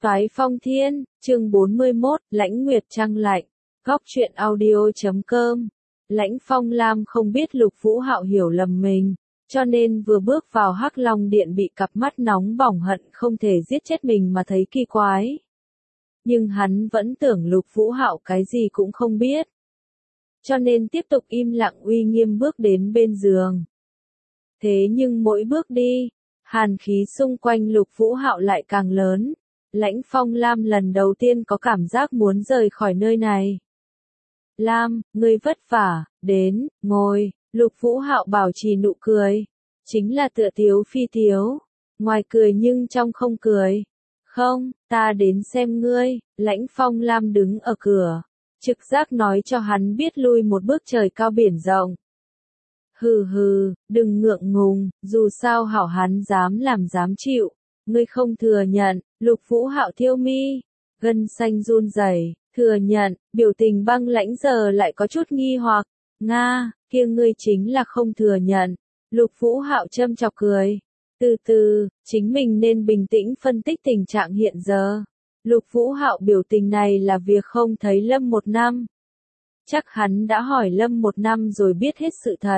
Toái Phong Thiên, chương 41, Lãnh Nguyệt Trăng Lạnh, Góc truyện audio.com. Lãnh Phong Lam không biết Lục Vũ Hạo hiểu lầm mình, cho nên vừa bước vào Hắc Long Điện bị cặp mắt nóng bỏng hận không thể giết chết mình mà thấy kỳ quái. Nhưng hắn vẫn tưởng Lục Vũ Hạo cái gì cũng không biết. Cho nên tiếp tục im lặng uy nghiêm bước đến bên giường. Thế nhưng mỗi bước đi, hàn khí xung quanh Lục Vũ Hạo lại càng lớn. Lãnh Phong Lam lần đầu tiên có cảm giác muốn rời khỏi nơi này. Lam, ngươi vất vả, đến, ngồi, Lục Vũ Hạo bảo trì nụ cười. Chính là tựa tiếu phi tiếu. Ngoài cười nhưng trong không cười. Không, ta đến xem ngươi, Lãnh Phong Lam đứng ở cửa. Trực giác nói cho hắn biết lui một bước trời cao biển rộng. Hừ hừ, đừng ngượng ngùng, dù sao Hạo hắn dám làm dám chịu. Ngươi không thừa nhận, Lục Vũ Hạo thiêu mi, gân xanh run rẩy, thừa nhận, biểu tình băng lãnh giờ lại có chút nghi hoặc. Nga, kia ngươi chính là không thừa nhận. Lục Vũ Hạo châm chọc cười. Từ từ, chính mình nên bình tĩnh phân tích tình trạng hiện giờ. Lục Vũ Hạo biểu tình này là việc không thấy Lâm một năm. Chắc hắn đã hỏi Lâm một năm rồi biết hết sự thật.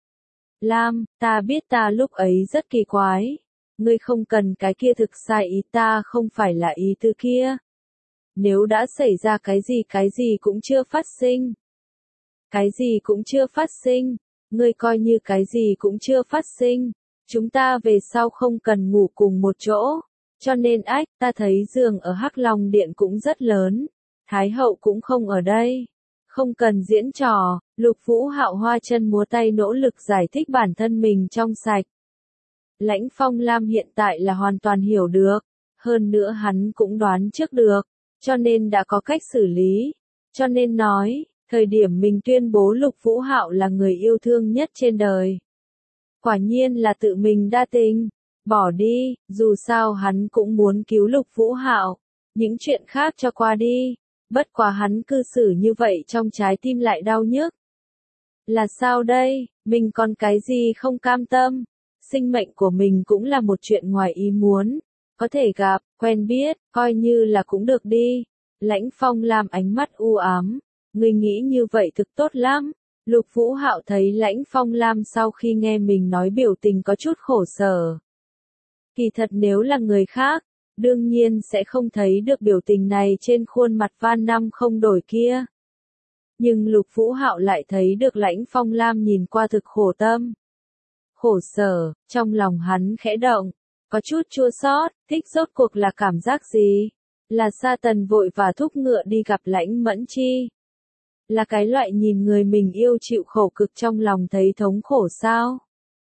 Lam, ta biết ta lúc ấy rất kỳ quái. Ngươi không cần cái kia thực sai ý ta không phải là ý tư kia. Nếu đã xảy ra cái gì cũng chưa phát sinh. Cái gì cũng chưa phát sinh, ngươi coi như cái gì cũng chưa phát sinh. Chúng ta về sau không cần ngủ cùng một chỗ. Cho nên ta thấy giường ở Hắc Long Điện cũng rất lớn. Thái hậu cũng không ở đây. Không cần diễn trò, Lục Vũ Hạo hoa chân múa tay nỗ lực giải thích bản thân mình trong sạch. Lãnh Phong Lam hiện tại là hoàn toàn hiểu được, hơn nữa hắn cũng đoán trước được, cho nên đã có cách xử lý, cho nên nói, thời điểm mình tuyên bố Lục Vũ Hạo là người yêu thương nhất trên đời. Quả nhiên là tự mình đa tình, bỏ đi, dù sao hắn cũng muốn cứu Lục Vũ Hạo, những chuyện khác cho qua đi, bất quá hắn cư xử như vậy trong trái tim lại đau nhức. Là sao đây, mình còn cái gì không cam tâm? Sinh mệnh của mình cũng là một chuyện ngoài ý muốn, có thể gặp, quen biết, coi như là cũng được đi. Lãnh Phong Lam ánh mắt u ám, ngươi nghĩ như vậy thực tốt lắm. Lục Vũ Hạo thấy Lãnh Phong Lam sau khi nghe mình nói biểu tình có chút khổ sở. Kỳ thật nếu là người khác, đương nhiên sẽ không thấy được biểu tình này trên khuôn mặt van năm không đổi kia. Nhưng Lục Vũ Hạo lại thấy được Lãnh Phong Lam nhìn qua thực khổ tâm. Khổ sở, trong lòng hắn khẽ động, có chút chua xót, thích rốt cuộc là cảm giác gì? Là Sa Tần vội và thúc ngựa đi gặp Lãnh Mẫn Chi. Là cái loại nhìn người mình yêu chịu khổ cực trong lòng thấy thống khổ sao?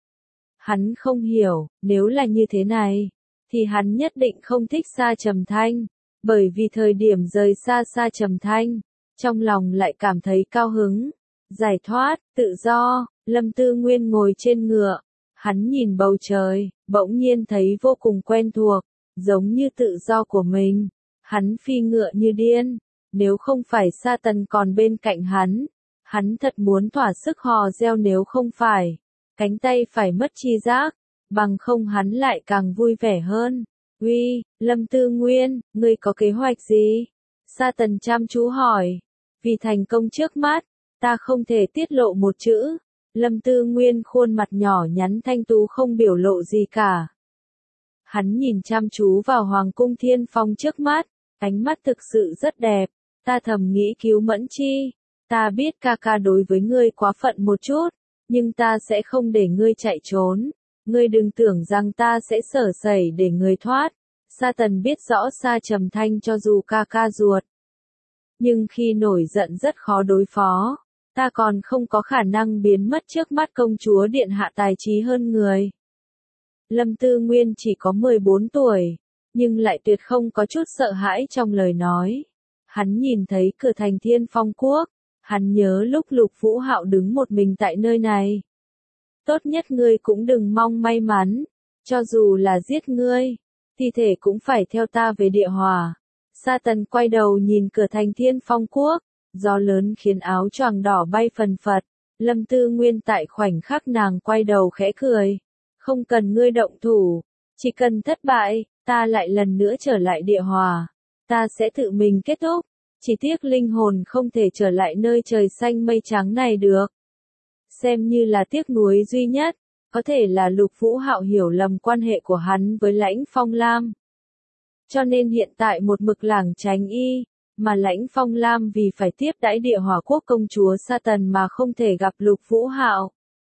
Hắn không hiểu, nếu là như thế này, thì hắn nhất định không thích Sa Trầm Thanh, bởi vì thời điểm rời xa Sa Trầm Thanh, trong lòng lại cảm thấy cao hứng, giải thoát, tự do. Lâm Tư Nguyên ngồi trên ngựa. Hắn nhìn bầu trời, bỗng nhiên thấy vô cùng quen thuộc, giống như tự do của mình. Hắn phi ngựa như điên, nếu không phải Sa Tần còn bên cạnh hắn thật muốn thỏa sức hò reo nếu không phải, cánh tay phải mất chi giác, bằng không hắn lại càng vui vẻ hơn. Uy, Lâm Tư Nguyên, ngươi có kế hoạch gì? Sa Tần chăm chú hỏi, vì thành công trước mắt, ta không thể tiết lộ một chữ. Lâm Tư Nguyên khuôn mặt nhỏ nhắn thanh tú không biểu lộ gì cả. Hắn nhìn chăm chú vào Hoàng cung Thiên Phong trước mắt, ánh mắt thực sự rất đẹp. Ta thầm nghĩ cứu Mẫn Chi. Ta biết ca ca đối với ngươi quá phận một chút, nhưng ta sẽ không để ngươi chạy trốn. Ngươi đừng tưởng rằng ta sẽ sở sẩy để ngươi thoát. Sa Tần biết rõ Sa Trầm Thanh cho dù ca ca ruột, nhưng khi nổi giận rất khó đối phó. Ta còn không có khả năng biến mất trước mắt công chúa điện hạ tài trí hơn người. Lâm Tư Nguyên chỉ có 14 tuổi, nhưng lại tuyệt không có chút sợ hãi trong lời nói. Hắn nhìn thấy cửa thành Thiên Phong Quốc, hắn nhớ lúc Lục Vũ Hạo đứng một mình tại nơi này. Tốt nhất ngươi cũng đừng mong may mắn, cho dù là giết ngươi, thi thể cũng phải theo ta về địa hòa. Sa Tần quay đầu nhìn cửa thành Thiên Phong Quốc. Gió lớn khiến áo choàng đỏ bay phần phật, Lâm Tư Nguyên tại khoảnh khắc nàng quay đầu khẽ cười. Không cần ngươi động thủ, chỉ cần thất bại, ta lại lần nữa trở lại địa hòa. ta sẽ tự mình kết thúc. Chỉ tiếc linh hồn không thể trở lại nơi trời xanh mây trắng này được. Xem như là tiếc nuối duy nhất, có thể là Lục Vũ Hạo hiểu lầm quan hệ của hắn với Lãnh Phong Lam. Cho nên hiện tại một mực lảng tránh y, mà Lãnh Phong Lam vì phải tiếp đãi Địa Hỏa Quốc công chúa Sa Tần mà không thể gặp Lục Vũ Hạo.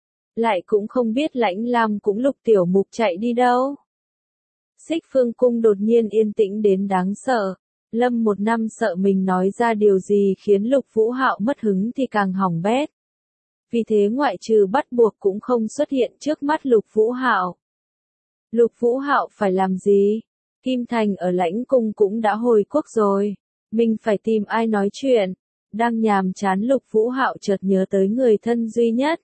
Lại cũng không biết Lãnh Lam cũng Lục Tiểu Mục chạy đi đâu. Xích Phương Cung đột nhiên yên tĩnh đến đáng sợ. Lâm một năm sợ mình nói ra điều gì khiến Lục Vũ Hạo mất hứng thì càng hỏng bét. Vì thế ngoại trừ bắt buộc cũng không xuất hiện trước mắt Lục Vũ Hạo. Lục Vũ Hạo phải làm gì? Kim Thành ở Lãnh Cung cũng đã hồi quốc rồi. Mình phải tìm ai nói chuyện. Đang nhàm chán Lục Vũ Hạo chợt nhớ tới người thân duy nhất.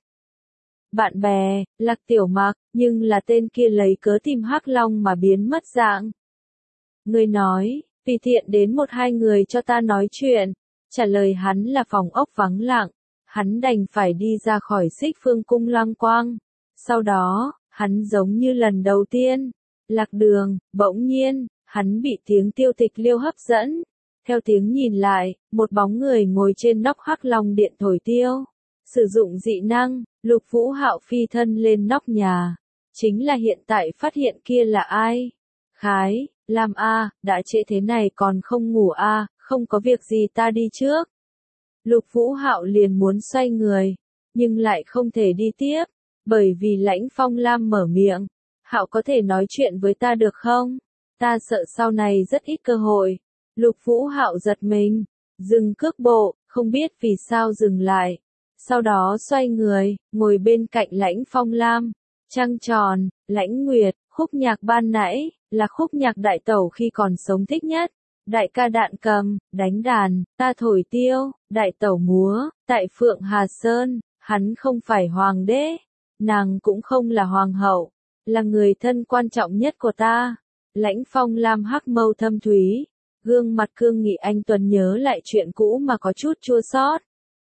Bạn bè, Lạc Tiểu Mặc, nhưng là tên kia lấy cớ tìm Hắc Long mà biến mất dạng. Người nói, tùy tiện đến một hai người cho ta nói chuyện. Trả lời hắn là phòng ốc vắng lặng. Hắn đành phải đi ra khỏi Xích Phương Cung loang quang. Sau đó, hắn giống như lần đầu tiên. Lạc đường, bỗng nhiên, hắn bị tiếng Tiêu Tịch Liêu hấp dẫn. Theo tiếng nhìn lại, một bóng người ngồi trên nóc Hắc Long điện thổi tiêu. Sử dụng dị năng, Lục Vũ Hạo phi thân lên nóc nhà. Chính là hiện tại phát hiện kia là ai? Khái, Lam a, đã trễ thế này còn không ngủ a, không có việc gì ta đi trước. Lục Vũ Hạo liền muốn xoay người, nhưng lại không thể đi tiếp, bởi vì Lãnh Phong Lam mở miệng. Hạo có thể nói chuyện với ta được không? Ta sợ sau này rất ít cơ hội. Lục Vũ Hạo giật mình, dừng cước bộ, không biết vì sao dừng lại. Sau đó xoay người, ngồi bên cạnh Lãnh Phong Lam. Trăng tròn, Lãnh Nguyệt, khúc nhạc ban nãy, là khúc nhạc đại tẩu khi còn sống thích nhất. Đại ca đạn cầm, đánh đàn, ta thổi tiêu, đại tẩu múa, tại Phượng Hà Sơn, hắn không phải hoàng đế, nàng cũng không là hoàng hậu, là người thân quan trọng nhất của ta. Lãnh Phong Lam hắc mâu thâm thúy, gương mặt cương nghị anh tuấn nhớ lại chuyện cũ mà có chút chua xót.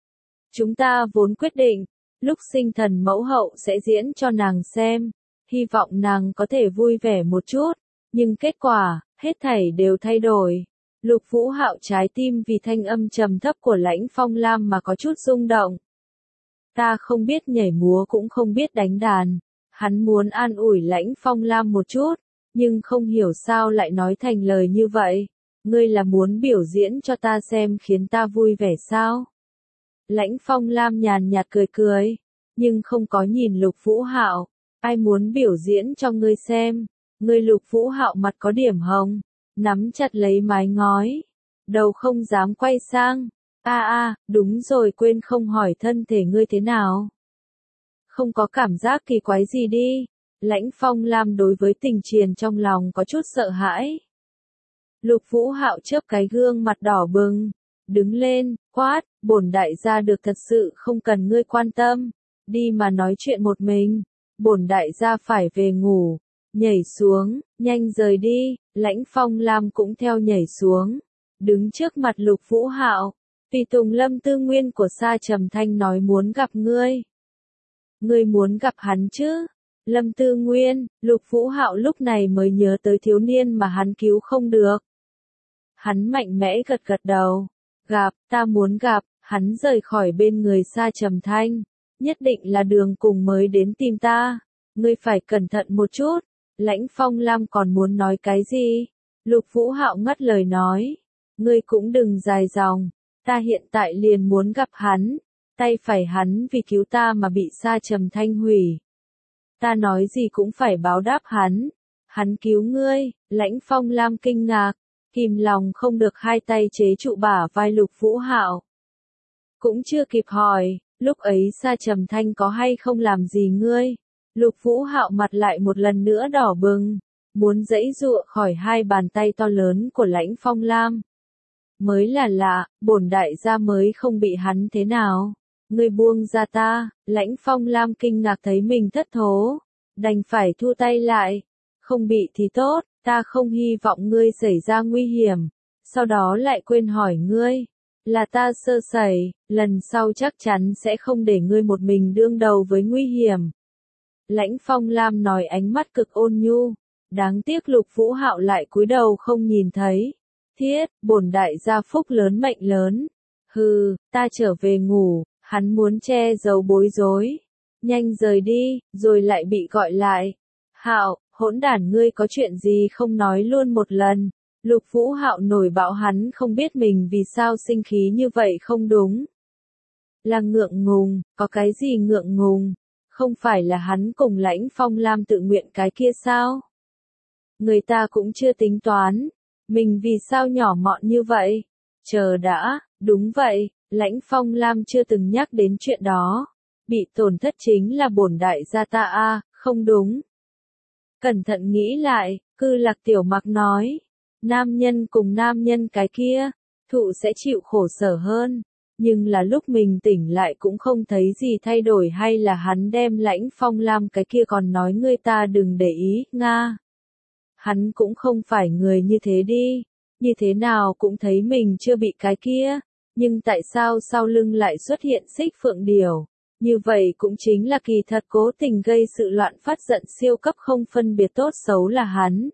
Chúng ta vốn quyết định, lúc sinh thần mẫu hậu sẽ diễn cho nàng xem, hy vọng nàng có thể vui vẻ một chút, nhưng kết quả, hết thảy đều thay đổi. Lục Vũ Hạo trái tim vì thanh âm trầm thấp của Lãnh Phong Lam mà có chút rung động. Ta không biết nhảy múa cũng không biết đánh đàn. Hắn muốn an ủi Lãnh Phong Lam một chút, nhưng không hiểu sao lại nói thành lời như vậy. Ngươi là muốn biểu diễn cho ta xem khiến ta vui vẻ sao? Lãnh Phong Lam nhàn nhạt cười cười, nhưng không có nhìn Lục Vũ Hạo. Ai muốn biểu diễn cho ngươi xem? Ngươi Lục Vũ Hạo mặt có điểm hồng, nắm chặt lấy mái ngói, đầu không dám quay sang. Đúng rồi, quên không hỏi thân thể ngươi thế nào. Không có cảm giác kỳ quái gì đi. Lãnh Phong Lam đối với Tình Triền trong lòng có chút sợ hãi. Lục Vũ Hạo chớp cái gương mặt đỏ bừng, đứng lên, quát, bổn đại gia được thật sự không cần ngươi quan tâm, đi mà nói chuyện một mình, bổn đại gia phải về ngủ. Nhảy xuống, nhanh rời đi. Lãnh Phong Lam cũng theo nhảy xuống, đứng trước mặt Lục Vũ Hạo. Tùy tùng Lâm Tư Nguyên của Sa Trầm Thanh nói muốn gặp ngươi. Ngươi muốn gặp hắn chứ? Lâm Tư Nguyên, Lục Vũ Hạo lúc này mới nhớ tới thiếu niên mà hắn cứu không được. Hắn mạnh mẽ gật gật đầu. Gặp, ta muốn gặp. Hắn rời khỏi bên người Sa Trầm Thanh. Nhất định là đường cùng mới đến tìm ta. Ngươi phải cẩn thận một chút. Lãnh Phong Lam còn muốn nói cái gì? Lục Vũ Hạo ngắt lời nói. Ngươi cũng đừng dài dòng. Ta hiện tại liền muốn gặp hắn. Tay phải hắn vì cứu ta mà bị Sa Trầm Thanh hủy. Ta nói gì cũng phải báo đáp hắn. Hắn cứu ngươi. Lãnh Phong Lam kinh ngạc, kìm lòng không được hai tay chế trụ bả vai Lục Vũ Hạo. Cũng chưa kịp hỏi, lúc ấy Sa Trầm Thanh có hay không làm gì ngươi? Lục Vũ Hạo mặt lại một lần nữa đỏ bừng, muốn giãy giụa khỏi hai bàn tay to lớn của Lãnh Phong Lam. Mới là lạ, bổn đại gia mới không bị hắn thế nào. Ngươi buông ra ta. Lãnh Phong Lam kinh ngạc thấy mình thất thố, đành phải thu tay lại. Không bị thì tốt, ta không hy vọng ngươi xảy ra nguy hiểm. Sau đó lại quên hỏi ngươi. Là ta sơ sẩy, lần sau chắc chắn sẽ không để ngươi một mình đương đầu với nguy hiểm. Lãnh Phong Lam nói ánh mắt cực ôn nhu. Đáng tiếc Lục Vũ Hạo lại cúi đầu không nhìn thấy. Thiết, bổn đại gia phúc lớn mệnh lớn. Hừ, ta trở về ngủ, hắn muốn che giấu bối rối. Nhanh rời đi, rồi lại bị gọi lại. Hạo, hỗn đản ngươi có chuyện gì không nói luôn một lần. Lục Vũ Hạo nổi bạo hắn không biết mình vì sao sinh khí như vậy không đúng. Là ngượng ngùng, có cái gì ngượng ngùng? Không phải là hắn cùng Lãnh Phong Lam tự nguyện cái kia sao? Người ta cũng chưa tính toán. Mình vì sao nhỏ mọn như vậy? Chờ đã, đúng vậy, Lãnh Phong Lam chưa từng nhắc đến chuyện đó. Bị tổn thất chính là bổn đại gia ta a, không đúng. Cẩn thận nghĩ lại, Cư Lạc Tiểu Mặc nói. Nam nhân cùng nam nhân cái kia, thụ sẽ chịu khổ sở hơn. Nhưng là lúc mình tỉnh lại cũng không thấy gì thay đổi hay là hắn đem Lãnh Phong Lam cái kia còn nói ngươi ta đừng để ý, Nga. Hắn cũng không phải người như thế đi, như thế nào cũng thấy mình chưa bị cái kia, nhưng tại sao sau lưng lại xuất hiện Xích Phượng Điểu? Như vậy cũng chính là kỳ thật cố tình gây sự loạn phát giận siêu cấp không phân biệt tốt xấu là hắn.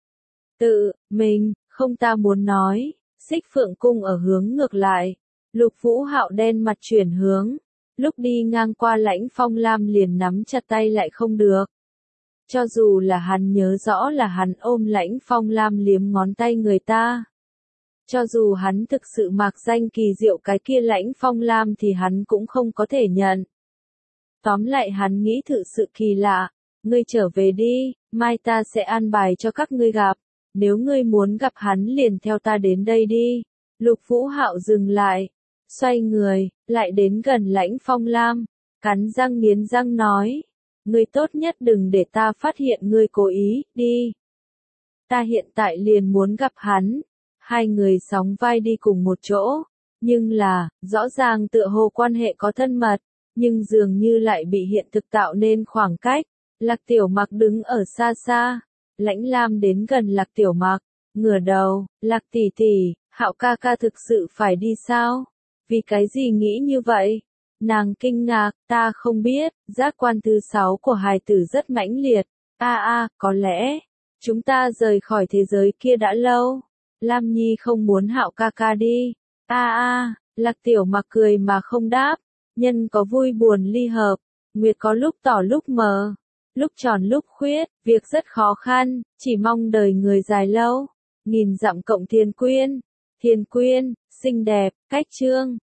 Mình, không ta muốn nói, Xích Phượng Cung ở hướng ngược lại. Lục Vũ Hạo đen mặt chuyển hướng, lúc đi ngang qua Lãnh Phong Lam liền nắm chặt tay lại không được. Cho dù là hắn nhớ rõ là hắn ôm Lãnh Phong Lam liếm ngón tay người ta. Cho dù hắn thực sự mạc danh kỳ diệu cái kia Lãnh Phong Lam thì hắn cũng không có thể nhận. Tóm lại hắn nghĩ thử sự kỳ lạ, ngươi trở về đi, mai ta sẽ an bài cho các ngươi gặp, nếu ngươi muốn gặp hắn liền theo ta đến đây đi. Lục Vũ Hạo dừng lại, xoay người, lại đến gần Lãnh Phong Lam, cắn răng nghiến răng nói, ngươi tốt nhất đừng để ta phát hiện ngươi cố ý, đi. Ta hiện tại liền muốn gặp hắn. Hai người sóng vai đi cùng một chỗ, nhưng là, rõ ràng tựa hồ quan hệ có thân mật, nhưng dường như lại bị hiện thực tạo nên khoảng cách. Lạc Tiểu Mặc đứng ở xa xa, Lãnh Lam đến gần Lạc Tiểu Mặc, ngửa đầu, Lạc tỷ tỷ, Hạo ca ca thực sự phải đi sao? Vì cái gì nghĩ như vậy? Nàng kinh ngạc, ta không biết, giác quan thứ 6 của hài tử rất mãnh liệt. Có lẽ, chúng ta rời khỏi thế giới kia đã lâu. Lam Nhi không muốn Hạo ca ca đi. Lạc Tiểu Mặc cười mà không đáp. Nhân có vui buồn ly hợp, nguyệt có lúc tỏ lúc mờ, lúc tròn lúc khuyết, việc rất khó khăn, chỉ mong đời người dài lâu. Nghìn dặm cộng Thiên Quyên, xinh đẹp, cách chương.